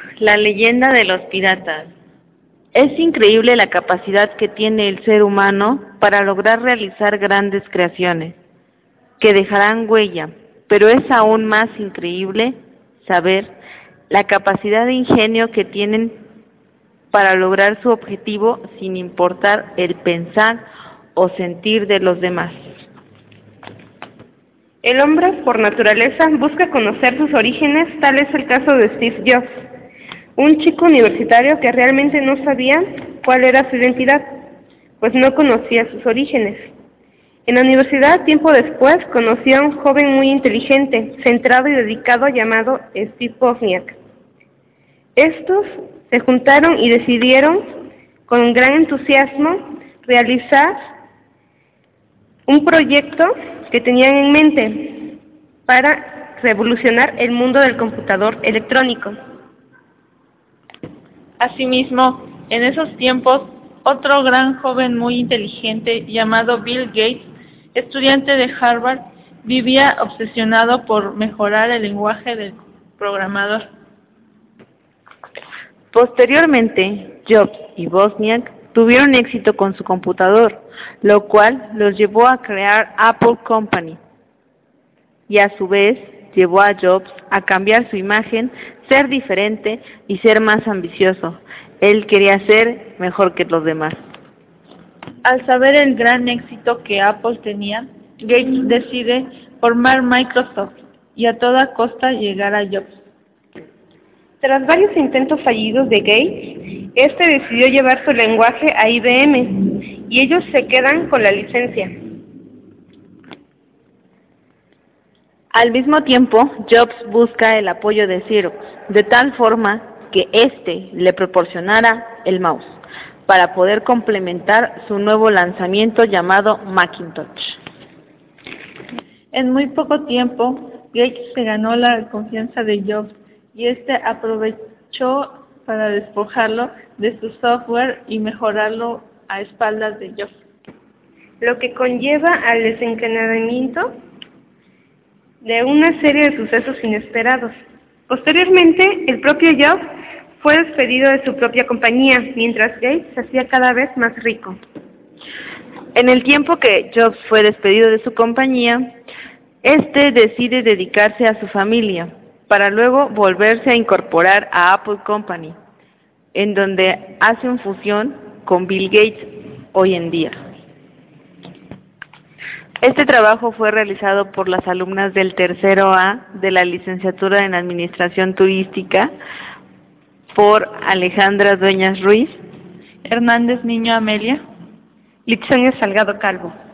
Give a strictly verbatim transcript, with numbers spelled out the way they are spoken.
La leyenda de los piratas. Es increíble la capacidad que tiene el ser humano para lograr realizar grandes creaciones que dejarán huella, pero es aún más increíble saber la capacidad de ingenio que tienen para lograr su objetivo sin importar el pensar o sentir de los demás. El hombre, por naturaleza, busca conocer sus orígenes, tal es el caso de Steve Jobs, un chico universitario que realmente no sabía cuál era su identidad, pues no conocía sus orígenes. En la universidad, tiempo después, conoció a un joven muy inteligente, centrado y dedicado llamado Steve Wozniak. Estos se juntaron y decidieron, con gran entusiasmo, realizar un proyecto que tenían en mente para revolucionar el mundo del computador electrónico. Asimismo, en esos tiempos, otro gran joven muy inteligente llamado Bill Gates, estudiante de Harvard, vivía obsesionado por mejorar el lenguaje del programador. Posteriormente, Jobs y Wozniak tuvieron éxito con su computador, lo cual los llevó a crear Apple Company, y a su vez llevó a Jobs a cambiar su imagen, ser diferente y ser más ambicioso. Él quería ser mejor que los demás. Al saber el gran éxito que Apple tenía, Gates decide formar Microsoft y a toda costa llegar a Jobs. Tras varios intentos fallidos de Gates, este decidió llevar su lenguaje a I B M y ellos se quedan con la licencia. Al mismo tiempo, Jobs busca el apoyo de Xerox, de tal forma que éste le proporcionara el mouse, para poder complementar su nuevo lanzamiento llamado Macintosh. En muy poco tiempo, Gates se ganó la confianza de Jobs y este aprovechó para despojarlo de su software y mejorarlo a espaldas de Jobs, lo que conlleva al desencadenamiento de una serie de sucesos inesperados. Posteriormente, el propio Jobs fue despedido de su propia compañía, mientras Gates se hacía cada vez más rico. En el tiempo que Jobs fue despedido de su compañía, este decide dedicarse a su familia, para luego volverse a incorporar a Apple Company, en donde hace una fusión con Bill Gates hoy en día. Este trabajo fue realizado por las alumnas del tercero A de la licenciatura en Administración Turística por Alejandra Dueñas Ruiz, Hernández Niño Amelia, Litzonia Salgado Calvo.